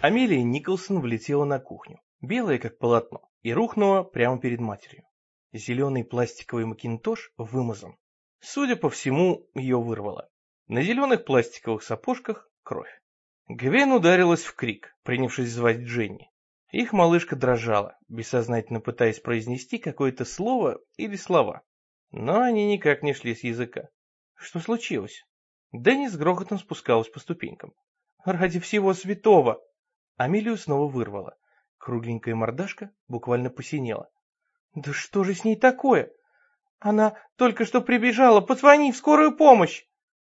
Амелия Николсон влетела на кухню, белая как полотно, и рухнула прямо перед матерью. Зеленый пластиковый макинтош вымазан. Судя по всему, ее вырвало. На зеленых пластиковых сапожках кровь. Гвен ударилась в крик, принявшись звать Дженни. Их малышка дрожала, бессознательно пытаясь произнести какое-то слово или слова. Но они никак не шли с языка. Что случилось? Дэнни с грохотом спускалась по ступенькам. «Ради всего святого!» Амелию снова вырвало. Кругленькая мордашка буквально посинела. «Да что же с ней такое? Она только что прибежала, позвони в скорую помощь!»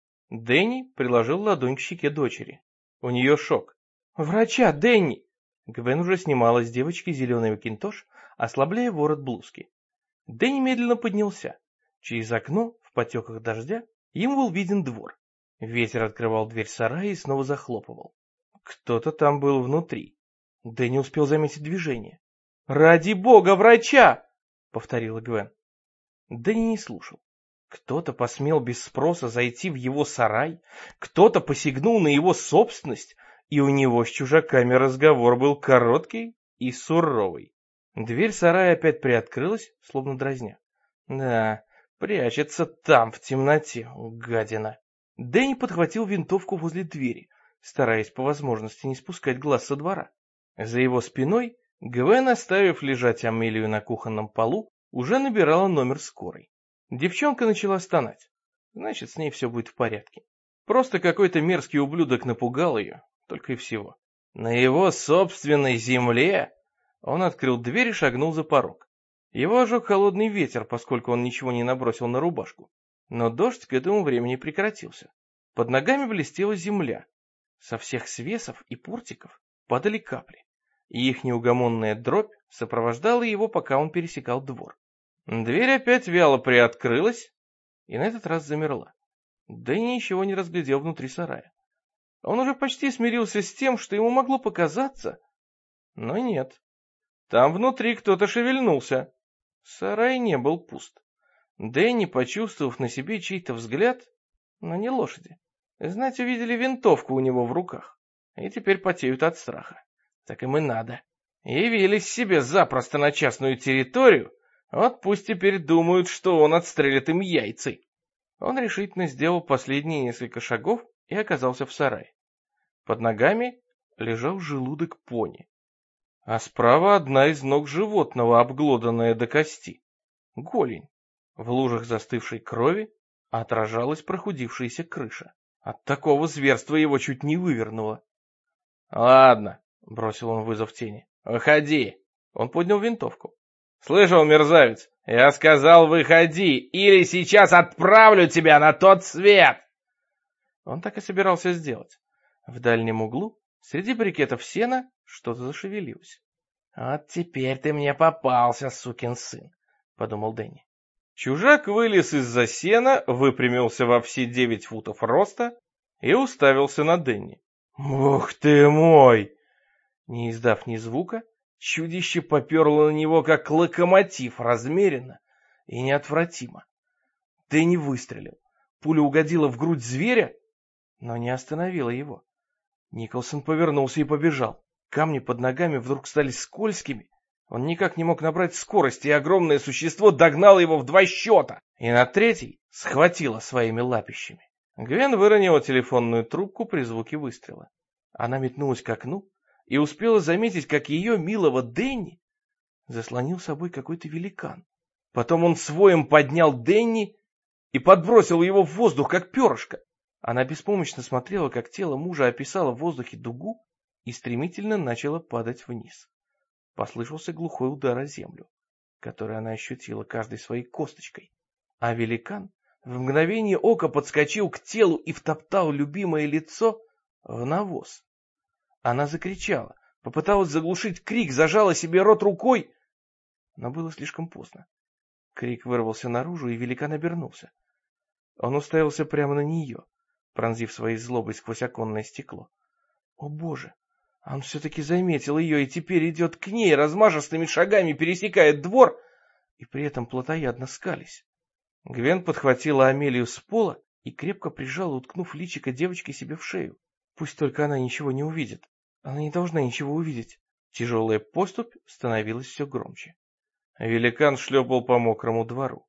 Дэнни приложил ладонь к щеке дочери. У нее шок. «Врача, Дэнни!» Гвен уже снимала с девочки зеленый макинтош, ослабляя ворот блузки. Дэнни медленно поднялся. Через окно, в потеках дождя, ему был виден двор. Ветер открывал дверь сарая и снова захлопывал. Кто-то там был внутри. Дэнни успел заметить движение. «Ради бога, врача!» — повторила Гвен. Дэнни не слушал. Кто-то посмел без спроса зайти в его сарай, кто-то посягнул на его собственность, и у него с чужаками разговор был короткий и суровый. Дверь сарая опять приоткрылась, словно дразня. Да, прячется там, в темноте, гадина. Дэнни подхватил винтовку возле двери, стараясь по возможности не спускать глаз со двора. За его спиной Гвен, оставив лежать Амелию на кухонном полу, уже набирала номер скорой. Девчонка начала стонать. Значит, с ней все будет в порядке. Просто какой-то мерзкий ублюдок напугал ее, только и всего. На его собственной земле он открыл дверь и шагнул за порог. Его ожег холодный ветер, поскольку он ничего не набросил на рубашку. Но дождь к этому времени прекратился. Под ногами блестела земля. Со всех свесов и портиков падали капли. И их неугомонная дробь сопровождала его, пока он пересекал двор. Дверь опять вяло приоткрылась и на этот раз замерла. Дэнни ничего не разглядел внутри сарая. Он уже почти смирился с тем, что ему могло показаться, но нет. Там внутри кто-то шевельнулся. Сарай не был пуст. Дэнни, почувствовав на себе чей-то взгляд, но не лошади, знать увидели винтовку у него в руках и теперь потеют от страха. Так им и надо. Явились себе запросто на частную территорию. Вот пусть теперь думают, что он отстрелит им яйца. Он решительно сделал последние несколько шагов и оказался в сарае. Под ногами лежал желудок пони, а справа одна из ног животного, обглоданная до кости. Голень. В лужах застывшей крови отражалась прохудившаяся крыша. От такого зверства его чуть не вывернуло. «Ладно», — бросил он вызов тени, — «выходи». Он поднял винтовку. «Слышал, мерзавец? Я сказал, выходи, или сейчас отправлю тебя на тот свет!» Он так и собирался сделать. В дальнем углу, среди брикетов сена, что-то зашевелилось. «Вот теперь ты мне попался, сукин сын», — подумал Дэнни. Чужак вылез из-за сена, выпрямился во все 9 футов роста и уставился на Дэнни. «Ух ты мой!» Не издав ни звука, чудище поперло на него, как локомотив, размеренно и неотвратимо. Дэнни выстрелил. Пуля угодила в грудь зверя, но не остановила его. Николсон повернулся и побежал. Камни под ногами вдруг стали скользкими. Он никак не мог набрать скорости, и огромное существо догнало его в 2 счета. И на третий схватило своими лапищами. Гвен выронила телефонную трубку при звуке выстрела. Она метнулась к окну и успела заметить, как ее милого Дэнни заслонил собой какой-то великан. Потом он своим поднял Дэнни и подбросил его в воздух, как перышко. Она беспомощно смотрела, как тело мужа описало в воздухе дугу и стремительно начало падать вниз. Послышался глухой удар о землю, который она ощутила каждой своей косточкой. А великан в мгновение ока подскочил к телу и втоптал любимое лицо в навоз. Она закричала, попыталась заглушить крик, зажала себе рот рукой, но было слишком поздно. Крик вырвался наружу, и великан обернулся. Он уставился прямо на нее, пронзив своей злобой сквозь оконное стекло. О боже! Он все-таки заметил ее и теперь идет к ней, размашистыми шагами пересекает двор и при этом плотоядно скались. Гвен подхватила Амелию с пола и крепко прижала, уткнув личико девочки себе в шею. Пусть только она ничего не увидит. Она не должна ничего увидеть. Тяжелая поступь становилась все громче. Великан шлепал по мокрому двору.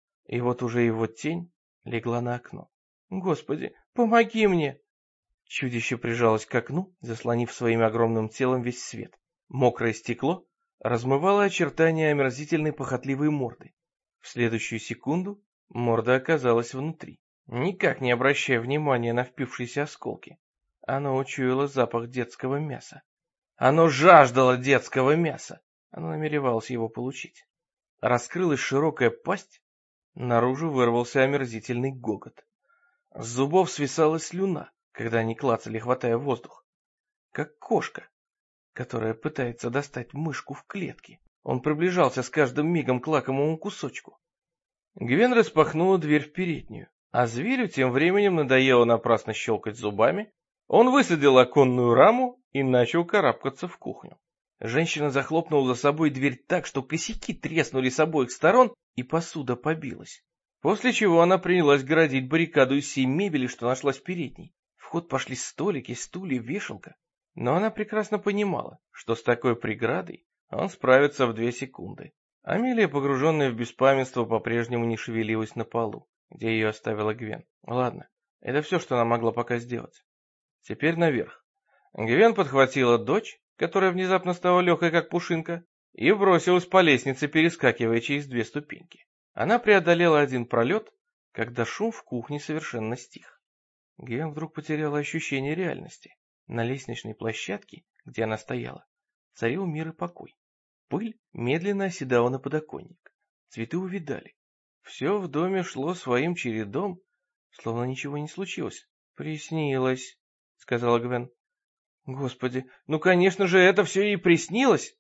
И вот уже его тень легла на окно. «Господи, помоги мне!» Чудище прижалось к окну, заслонив своим огромным телом весь свет. Мокрое стекло размывало очертания омерзительной похотливой морды. В следующую секунду морда оказалась внутри, никак не обращая внимания на впившиеся осколки. Оно учуяло запах детского мяса. Оно жаждало детского мяса. Оно намеревалось его получить. Раскрылась широкая пасть, наружу вырвался омерзительный гогот. С зубов свисала слюна, когда они клацали, хватая воздух. Как кошка, которая пытается достать мышку в клетке. Он приближался с каждым мигом к лакомому кусочку. Гвен распахнула дверь в переднюю, а зверю тем временем надоело напрасно щелкать зубами. Он высадил оконную раму и начал карабкаться в кухню. Женщина захлопнула за собой дверь так, что косяки треснули с обоих сторон, и посуда побилась. После чего она принялась городить баррикаду из всей мебели, что нашлась в передней. В ход пошли столики, стулья, вешалка. Но она прекрасно понимала, что с такой преградой он справится в 2 секунды. Амелия, погруженная в беспамятство, по-прежнему не шевелилась на полу, где ее оставила Гвен. Ладно, это все, что она могла пока сделать. Теперь наверх. Гвен подхватила дочь, которая внезапно стала легкой, как пушинка, и бросилась по лестнице, перескакивая через 2 ступеньки. Она преодолела 1 пролет, когда шум в кухне совершенно стих. Гвен вдруг потеряла ощущение реальности. На лестничной площадке, где она стояла, царил мир и покой. Пыль медленно оседала на подоконник. Цветы увядали. Все в доме шло своим чередом, словно ничего не случилось. «Приснилось», — сказала Гвен. «Господи, ну, конечно же, это все ей приснилось!»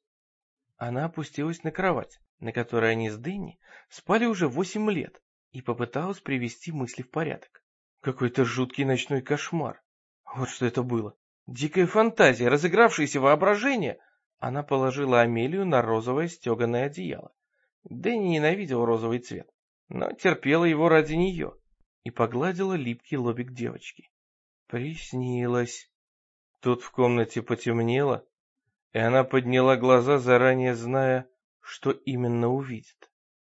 Она опустилась на кровать, на которой они с Дэнни спали уже 8 лет, и попыталась привести мысли в порядок. Какой-то жуткий ночной кошмар. Вот что это было. Дикая фантазия, разыгравшееся воображение. Она положила Амелию на розовое стеганое одеяло. Дэнни ненавидел розовый цвет, но терпела его ради нее, и погладила липкий лобик девочки. Приснилось. Тут в комнате потемнело, и она подняла глаза, заранее зная, что именно увидит.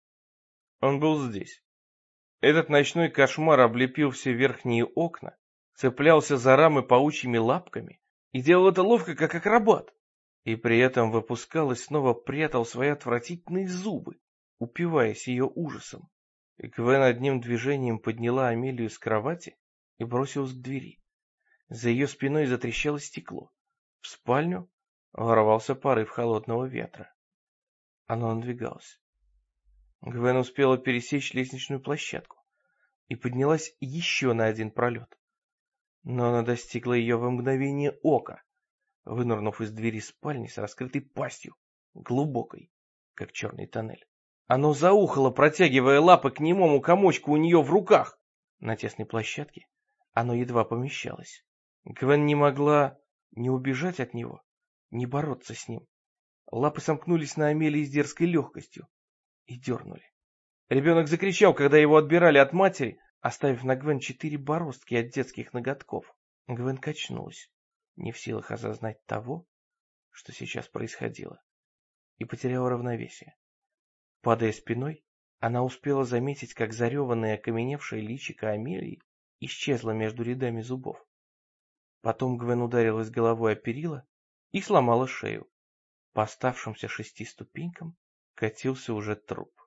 Он был здесь. Этот ночной кошмар облепил все верхние окна, цеплялся за рамы паучьими лапками и делал это ловко, как акробат, и при этом выпускал и снова прятал свои отвратительные зубы, упиваясь ее ужасом. И Гвен одним движением подняла Амелию с кровати и бросилась к двери. За ее спиной затрещало стекло. В спальню ворвался порыв холодного ветра. Оно надвигалось. Гвен успела пересечь лестничную площадку и поднялась еще на 1 пролет. Но она достигла ее в мгновение ока, вынырнув из двери спальни с раскрытой пастью, глубокой, как черный тоннель. Оно заухало, протягивая лапы к немому комочку у нее в руках. На тесной площадке оно едва помещалось. Гвен не могла ни убежать от него, ни бороться с ним. Лапы сомкнулись на Амелии с дерзкой легкостью и дернули. Ребенок закричал, когда его отбирали от матери, оставив на Гвен 4 бороздки от детских ноготков. Гвен качнулась, не в силах осознать того, что сейчас происходило, и потеряла равновесие. Падая спиной, она успела заметить, как зареванное окаменевшее личико Амелии исчезло между рядами зубов. Потом Гвен ударилась головой о перила и сломала шею. По оставшимся 6 ступенькам катился уже труп.